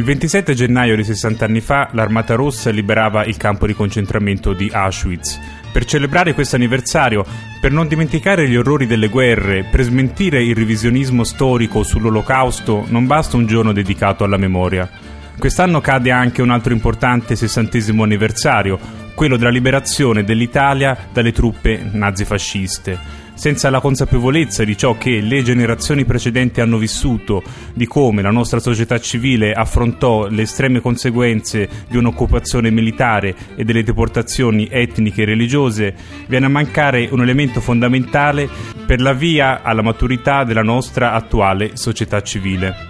Il 27 gennaio di 60 anni fa l'Armata Rossa liberava il campo di concentramento di Auschwitz. Per celebrare questo anniversario, per non dimenticare gli orrori delle guerre, per smentire il revisionismo storico sull'Olocausto, non basta un giorno dedicato alla memoria. Quest'anno cade anche un altro importante 60° anniversario, quello della liberazione dell'Italia dalle truppe nazifasciste. Senza la consapevolezza di ciò che le generazioni precedenti hanno vissuto, di come la nostra società civile affrontò le estreme conseguenze di un'occupazione militare e delle deportazioni etniche e religiose, viene a mancare un elemento fondamentale per la via alla maturità della nostra attuale società civile.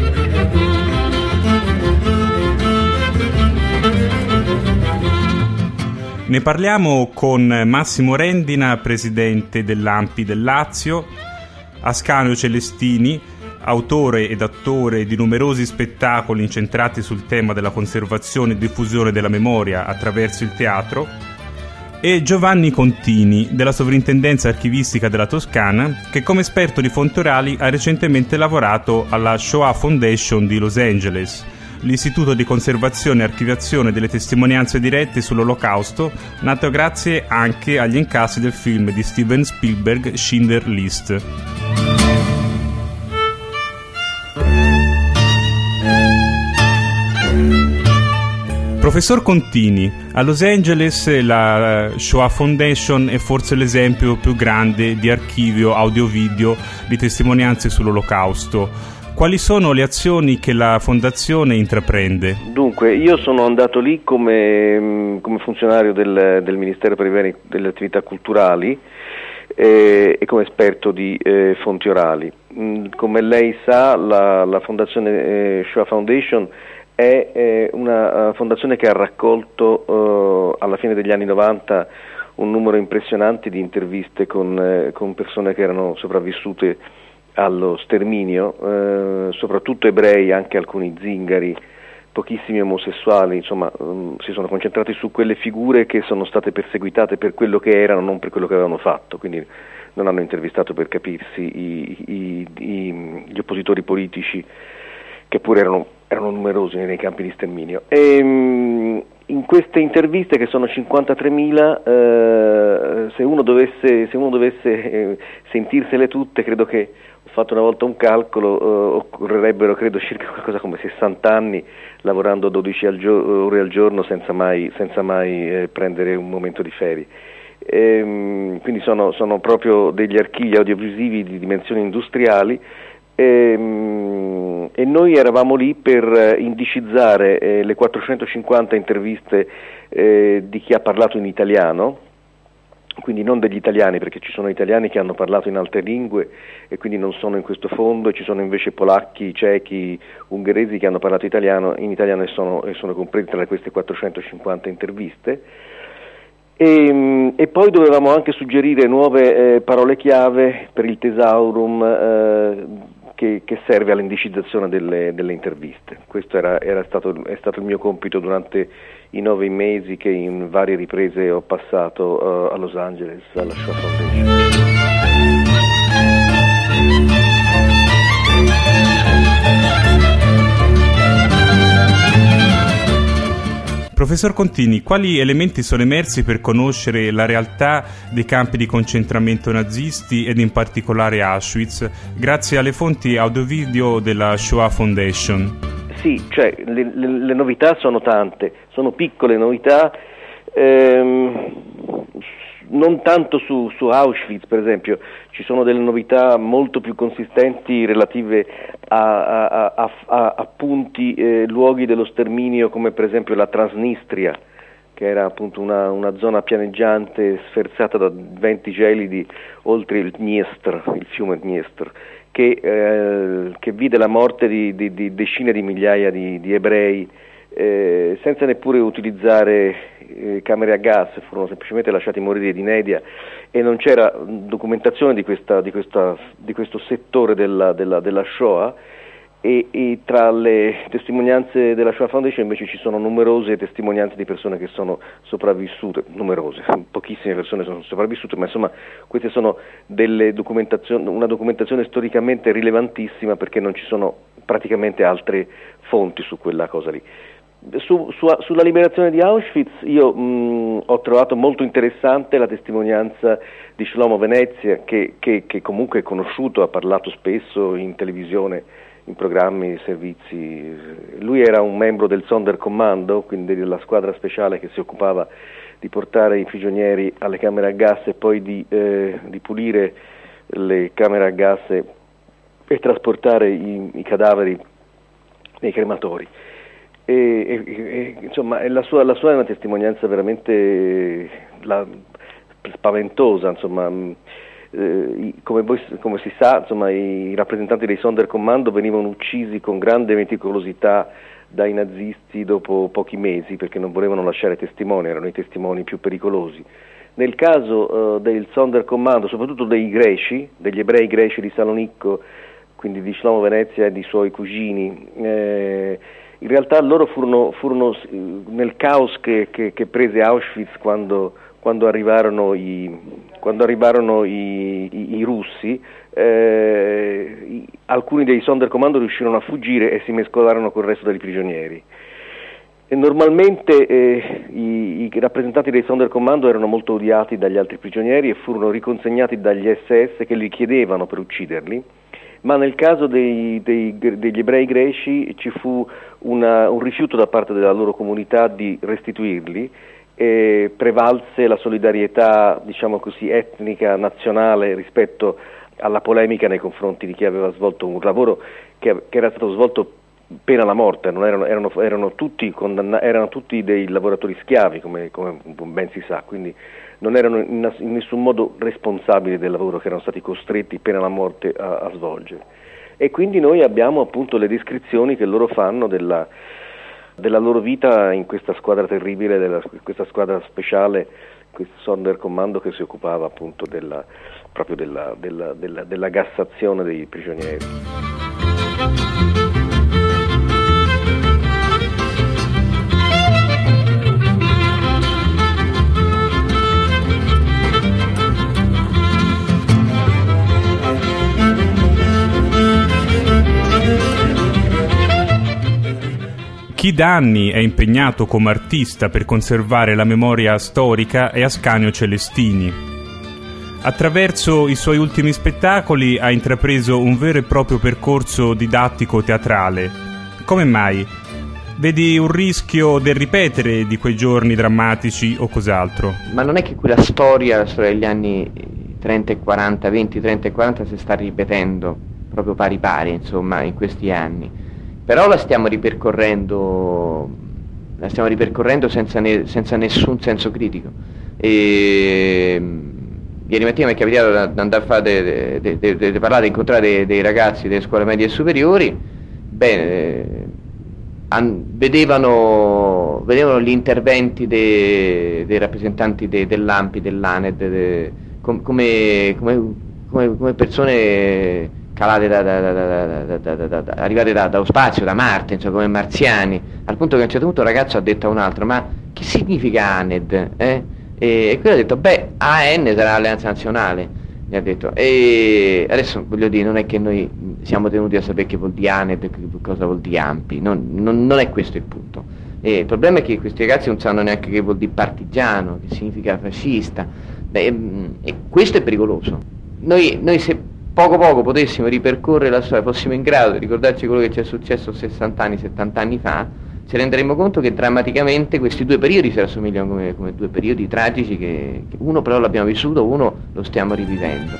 Ne parliamo con Massimo Rendina, presidente dell'ANPI del Lazio, Ascanio Celestini, autore ed attore di numerosi spettacoli incentrati sul tema della conservazione e diffusione della memoria attraverso il teatro, e Giovanni Contini, della Sovrintendenza Archivistica della Toscana, che come esperto di fonti orali ha recentemente lavorato alla Shoah Foundation di Los Angeles, l'istituto di conservazione e archiviazione delle testimonianze dirette sull'Olocausto, nato grazie anche agli incassi del film di Steven Spielberg Schindler's List. Professor Contini, a Los Angeles la Shoah Foundation è forse l'esempio più grande di archivio audio-video di testimonianze sull'Olocausto. Quali sono le azioni che la Fondazione intraprende? Dunque, io sono andato lì come funzionario del Ministero per i beni delle attività culturali e come esperto di fonti orali. Come lei sa, la Fondazione Shoah Foundation è una fondazione che ha raccolto alla fine degli anni 90 un numero impressionante di interviste con persone che erano sopravvissute allo sterminio, soprattutto ebrei, anche alcuni zingari, pochissimi omosessuali, insomma si sono concentrati su quelle figure che sono state perseguitate per quello che erano, non per quello che avevano fatto, quindi non hanno intervistato, per capirsi, gli oppositori politici, che pure erano numerosi nei campi di sterminio. E in queste interviste, che sono 53.000, se uno dovesse sentirsele tutte, credo che, ho fatto una volta un calcolo, occorrerebbero credo circa qualcosa come 60 anni lavorando 12 ore al giorno senza mai prendere un momento di ferie. Quindi sono proprio degli archivi audiovisivi di dimensioni industriali, e noi eravamo lì per indicizzare le 450 interviste di chi ha parlato in italiano, quindi non degli italiani, perché ci sono italiani che hanno parlato in altre lingue e quindi non sono in questo fondo, e ci sono invece polacchi, cechi, ungheresi che hanno parlato in italiano e sono compresi tra queste 450 interviste. E poi dovevamo anche suggerire nuove parole chiave per il Thesaurum che serve all'indicizzazione delle interviste. Questo è stato il mio compito durante i 9 mesi che in varie riprese ho passato a Los Angeles, alla Shoah Foundation. Professor Contini, quali elementi sono emersi per conoscere la realtà dei campi di concentramento nazisti ed in particolare Auschwitz, grazie alle fonti audio-video della Shoah Foundation? Sì, cioè le novità sono tante, sono piccole novità, non tanto su Auschwitz, per esempio. Ci sono delle novità molto più consistenti relative a punti, luoghi dello sterminio, come per esempio la Transnistria, che era appunto una zona pianeggiante sferzata da venti gelidi oltre il Dniestr, il fiume Dniestr, che vide la morte di decine di migliaia di ebrei, senza neppure utilizzare camere a gas, furono semplicemente lasciati morire di inedia, e non c'era documentazione di questo settore della Shoah. E tra le testimonianze della Shoah Foundation invece ci sono numerose testimonianze di persone che sono sopravvissute, numerose, pochissime persone sono sopravvissute, ma insomma queste sono una documentazione storicamente rilevantissima, perché non ci sono praticamente altre fonti su quella cosa lì. Sulla liberazione di Auschwitz io ho trovato molto interessante la testimonianza di Shlomo Venezia, che comunque è conosciuto, ha parlato spesso in televisione, in programmi, servizi. Lui era un membro del Sonderkommando, quindi della squadra speciale che si occupava di portare i prigionieri alle camere a gas e poi di pulire le camere a gas e trasportare i cadaveri nei crematori. Insomma, la sua è una testimonianza veramente spaventosa, insomma. Come si sa, insomma, i rappresentanti dei Sonderkommando venivano uccisi con grande meticolosità dai nazisti dopo pochi mesi, perché non volevano lasciare testimoni, erano i testimoni più pericolosi. Nel caso del Sonderkommando, soprattutto degli ebrei greci di Salonicco, quindi di Shlomo Venezia e di suoi cugini, in realtà loro furono nel caos che prese Auschwitz quando arrivarono i russi, alcuni dei Sonderkommando riuscirono a fuggire e si mescolarono col resto dei prigionieri. E normalmente i rappresentanti dei Sonderkommando erano molto odiati dagli altri prigionieri e furono riconsegnati dagli SS che li chiedevano per ucciderli, ma nel caso degli ebrei greci ci fu un rifiuto da parte della loro comunità di restituirli, e prevalse la solidarietà, diciamo così, etnica, nazionale rispetto alla polemica nei confronti di chi aveva svolto un lavoro che era stato svolto pena la morte. Erano tutti dei lavoratori schiavi, come ben si sa, quindi non erano in nessun modo responsabili del lavoro che erano stati costretti pena la morte a svolgere. E quindi noi abbiamo appunto le descrizioni che loro fanno della loro vita in questa squadra terribile, questa squadra speciale, questo Sonderkommando che si occupava appunto della gassazione dei prigionieri. Chi da anni è impegnato come artista per conservare la memoria storica è Ascanio Celestini. Attraverso i suoi ultimi spettacoli ha intrapreso un vero e proprio percorso didattico-teatrale. Come mai? Vedi un rischio del ripetere di quei giorni drammatici o cos'altro? Ma non è che quella storia degli anni 30 e 40, 20, 30 e 40 si sta ripetendo proprio pari, insomma, in questi anni. Però la stiamo ripercorrendo senza nessun senso critico. Ieri mattina mi è capitato di andare a fare di parlare, di incontrare dei ragazzi delle scuole medie e superiori. Vedevano gli interventi dei rappresentanti dell'ANPI, dell'ANED, come persone calate arrivate dallo spazio, da Marte, insomma, come marziani, al punto che a un certo punto un ragazzo ha detto a un altro: ma che significa ANED? E quello ha detto: AN sarà l'Alleanza Nazionale, mi ha detto. E adesso voglio dire, non è che noi siamo tenuti a sapere che vuol dire ANED, che cosa vuol dire ANPI, non è questo il punto. Il problema è che questi ragazzi non sanno neanche che vuol dire partigiano, che significa fascista, e questo è pericoloso. Noi se poco potessimo ripercorrere la storia, fossimo in grado di ricordarci quello che ci è successo 60 anni, 70 anni fa, ci renderemo conto che drammaticamente questi due periodi si rassomigliano come due periodi tragici che uno però l'abbiamo vissuto, uno lo stiamo rivivendo.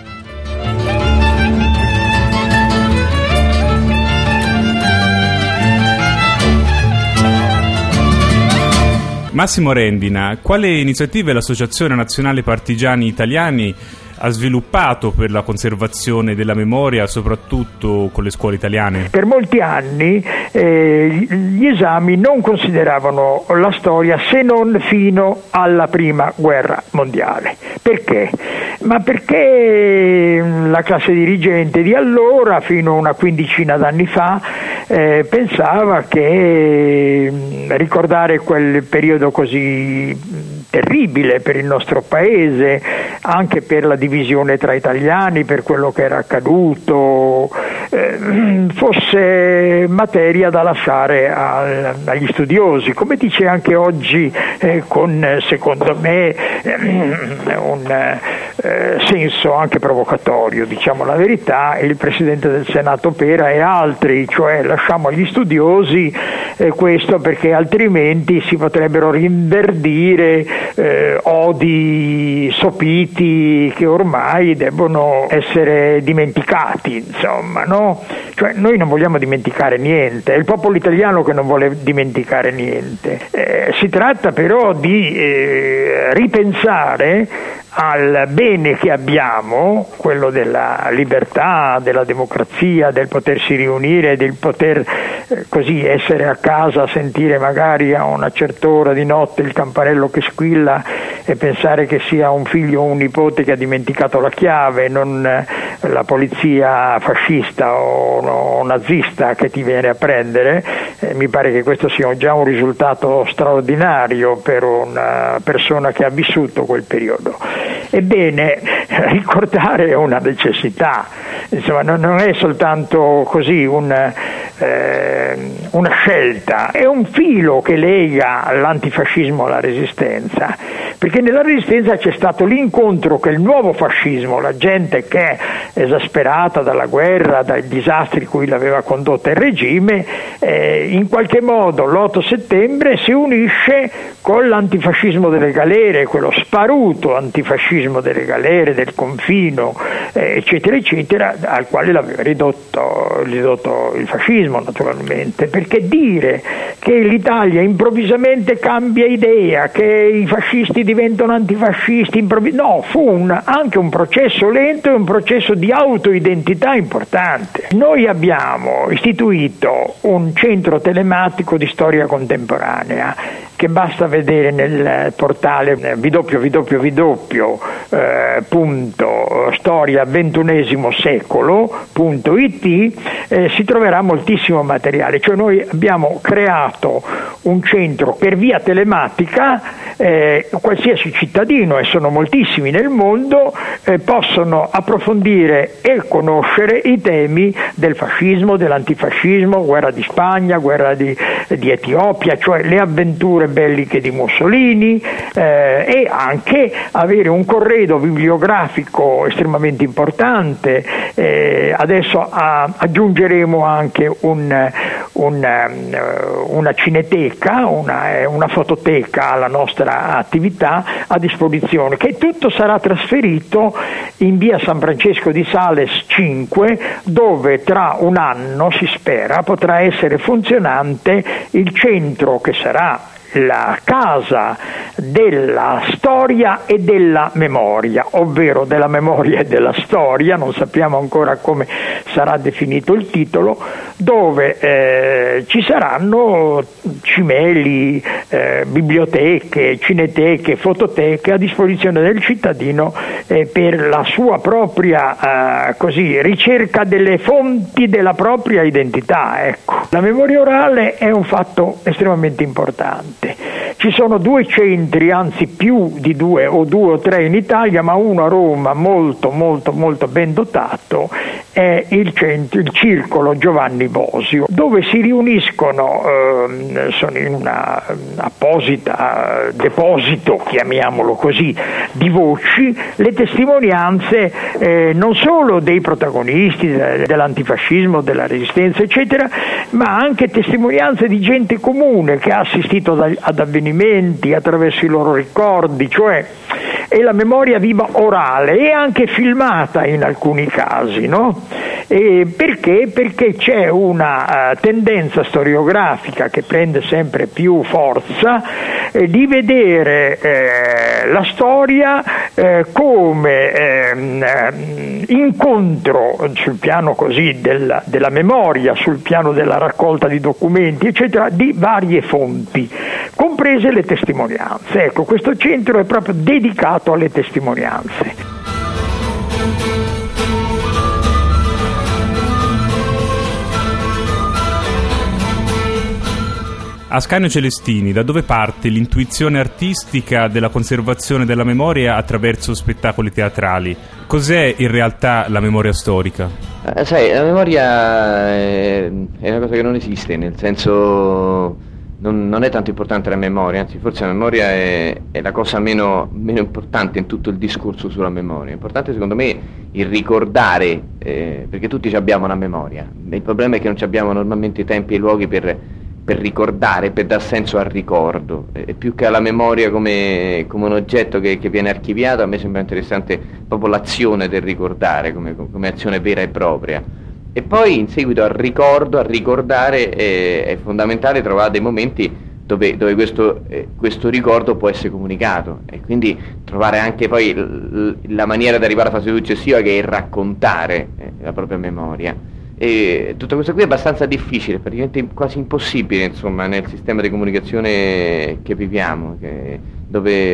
Massimo Rendina, quali iniziative l'Associazione Nazionale Partigiani Italiani ha sviluppato per la conservazione della memoria, soprattutto con le scuole italiane? Per molti anni gli esami non consideravano la storia se non fino alla Prima Guerra Mondiale. Perché? Ma perché la classe dirigente di allora, fino a una quindicina d'anni fa, pensava che ricordare quel periodo così terribile per il nostro paese, anche per la divisione tra italiani, per quello che era accaduto, fosse materia da lasciare agli studiosi, come dice anche oggi con, secondo me, un senso anche provocatorio, diciamo la verità, il Presidente del Senato Pera e altri, cioè lasciamo agli studiosi questo perché altrimenti si potrebbero rinverdire odi sopiti che ormai debbono essere dimenticati, insomma, no? Cioè noi non vogliamo dimenticare niente, è il popolo italiano che non vuole dimenticare niente. Si tratta però di ripensare al bene che abbiamo, quello della libertà, della democrazia, del potersi riunire, del poter così essere a casa a sentire magari a una certa ora di notte il campanello che squilla e pensare che sia un figlio o un nipote che ha dimenticato la chiave, non la polizia fascista o nazista che ti viene a prendere. Mi pare che questo sia già un risultato straordinario per una persona che ha vissuto quel periodo. Ebbene, ricordare è una necessità, insomma, non è soltanto così una scelta, è un filo che lega l'antifascismo alla resistenza, perché nella resistenza c'è stato l'incontro che il nuovo fascismo, la gente che è esasperata dalla guerra, dai disastri cui l'aveva condotta il regime, in qualche modo l'8 settembre si unisce con l'antifascismo delle galere, quello sparuto antifascismo delle galere, del confino, eccetera eccetera, al quale l'aveva ridotto il fascismo naturalmente, perché dire che l'Italia improvvisamente cambia idea, che i fascisti diventano antifascisti, no, fu anche un processo lento e un processo di autoidentità importante. Noi abbiamo istituito un centro telematico di storia contemporanea che basta vedere nel portale www.storia21secolo.it, si troverà moltissimo materiale. Cioè noi abbiamo creato un centro per via telematica, qualsiasi cittadino, e sono moltissimi nel mondo, possono approfondire e conoscere i temi del fascismo, dell'antifascismo, guerra di Spagna, guerra di Etiopia, cioè le avventure belliche di Mussolini, e anche avere un corredo bibliografico estremamente importante. Adesso aggiungeremo anche una cineteca, una fototeca alla nostra attività a disposizione, che tutto sarà trasferito in via San Francesco di Sales 5, dove tra un anno, si spera, potrà essere funzionante il centro che sarà la casa della storia e della memoria, ovvero della memoria e della storia, non sappiamo ancora come sarà definito il titolo, dove ci saranno cimeli, biblioteche, cineteche, fototeche a disposizione del cittadino per la sua propria ricerca delle fonti della propria identità. Ecco. La memoria orale è un fatto estremamente importante. Ci sono 2 centri, anzi più di 2 o 2 o 3 in Italia, ma uno a Roma molto molto molto ben dotato è il Circolo Giovanni Bosio, dove si riuniscono, sono in una apposita deposito, chiamiamolo così, di voci, le testimonianze non solo dei protagonisti dell'antifascismo, della resistenza eccetera, ma anche testimonianze di gente comune che ha assistito ad avvenimenti attraverso i loro ricordi, cioè è la memoria viva orale e anche filmata in alcuni casi, no? Perché? Perché c'è una tendenza storiografica che prende sempre più forza di vedere la storia come incontro sul piano così della memoria, sul piano della raccolta di documenti eccetera, di varie fonti, comprese le testimonianze. Ecco, questo centro è proprio dedicato alle testimonianze. Ascanio Celestini, da dove parte l'intuizione artistica della conservazione della memoria attraverso spettacoli teatrali? Cos'è in realtà la memoria storica? Sai, la memoria è una cosa che non esiste, nel senso non è tanto importante la memoria, anzi forse la memoria è la cosa meno importante in tutto il discorso sulla memoria. È importante secondo me il ricordare, perché tutti abbiamo una memoria, il problema è che non abbiamo normalmente i tempi e i luoghi per ricordare, per dar senso al ricordo, e più che alla memoria come un oggetto che viene archiviato. A me sembra interessante proprio l'azione del ricordare come azione vera e propria, e poi in seguito al ricordo, a ricordare, è fondamentale trovare dei momenti dove questo ricordo può essere comunicato, e quindi trovare anche poi la maniera di arrivare alla fase successiva, che è il raccontare la propria memoria. E tutto questo qui è abbastanza difficile, praticamente quasi impossibile, insomma, nel sistema di comunicazione che viviamo, dove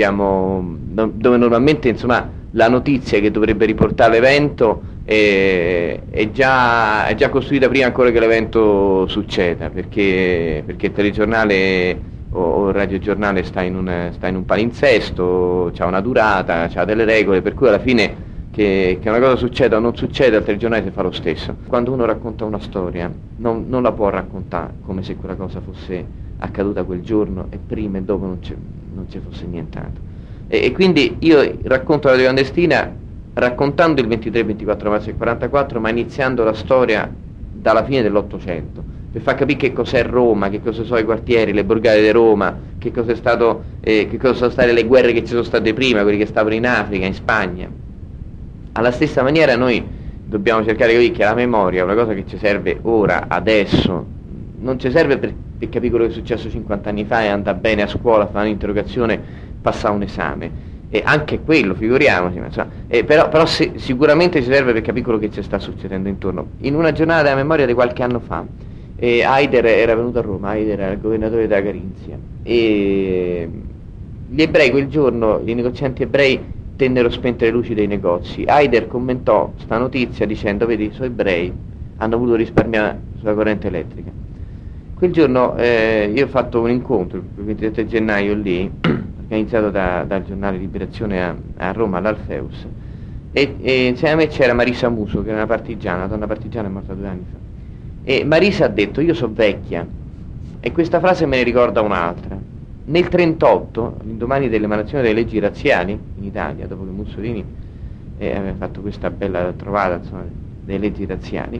normalmente, insomma, la notizia che dovrebbe riportare l'evento è già costruita prima ancora che l'evento succeda, perché il telegiornale o il radiogiornale sta in un palinsesto, c'ha una durata, c'ha delle regole, per cui alla fine che una cosa succeda o non succeda, al telegiornale si fa lo stesso. Quando uno racconta una storia non la può raccontare come se quella cosa fosse accaduta quel giorno e prima e dopo non ci fosse nient'altro. E quindi io racconto la radio clandestina raccontando il 23-24 marzo del 44, ma iniziando la storia dalla fine dell'Ottocento, per far capire che cos'è Roma, che cosa sono i quartieri, le borgate di Roma, che cosa sono state le guerre che ci sono state prima, quelli che stavano in Africa, in Spagna. Alla stessa maniera noi dobbiamo cercare di capire che la memoria è una cosa che ci serve ora, adesso, non ci serve per capire quello che è successo 50 anni fa e andare bene a scuola, fare un'interrogazione, passare un esame, e anche quello, figuriamoci, però sicuramente ci serve per capire quello che ci sta succedendo intorno. In una giornata della memoria di qualche anno fa, Haider era venuto a Roma, Haider era il governatore della Carinzia, e gli ebrei quel giorno, i negozianti ebrei, tennero spente le luci dei negozi. Haider commentò sta notizia dicendo: vedi, sono ebrei, hanno voluto risparmiare sulla corrente elettrica. Quel giorno io ho fatto un incontro il 27 gennaio lì, organizzato dal giornale Liberazione a Roma, all'Alfeus, e insieme a me c'era Marisa Muso, che era una donna partigiana, è morta 2 anni fa, e Marisa ha detto: io sono vecchia e questa frase me ne ricorda un'altra. Nel 1938, l'indomani dell'emanazione delle leggi razziali in Italia, dopo che Mussolini aveva fatto questa bella trovata, insomma, delle leggi razziali,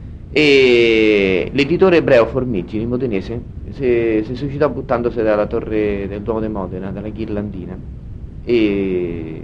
e l'editore ebreo Formigini, modenese, si suicidò buttandosi dalla torre del Duomo di Modena, dalla Ghirlandina, e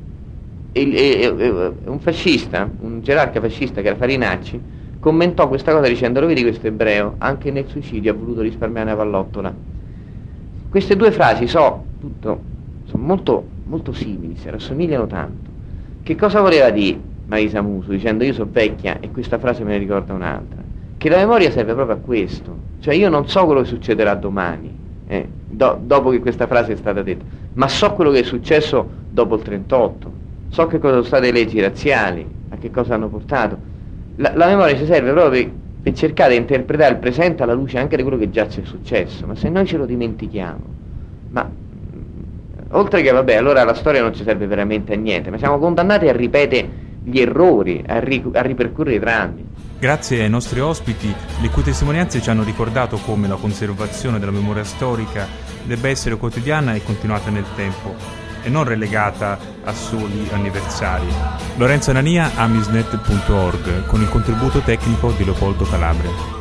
un fascista, un gerarca fascista che era Farinacci, commentò questa cosa dicendo: lo vedi, questo ebreo anche nel suicidio ha voluto risparmiare una pallottola. Queste due frasi sono molto, molto simili, si rassomigliano tanto. Che cosa voleva dire Marisa Muso dicendo: io sono vecchia e questa frase me ne ricorda un'altra? Che la memoria serve proprio a questo, cioè io non so quello che succederà domani, dopo che questa frase è stata detta, ma so quello che è successo dopo il 38, so che cosa sono state le leggi razziali, a che cosa hanno portato. La memoria ci serve proprio per cercare di interpretare il presente alla luce anche di quello che già ci è successo, ma se noi ce lo dimentichiamo, oltre che allora la storia non ci serve veramente a niente, ma siamo condannati a ripetere gli errori, a ripercorrere i drammi. Grazie ai nostri ospiti, le cui testimonianze ci hanno ricordato come la conservazione della memoria storica debba essere quotidiana e continuata nel tempo, e non relegata a soli anniversari. Lorenzo Nania, amisnet.org, con il contributo tecnico di Leopoldo Calabria.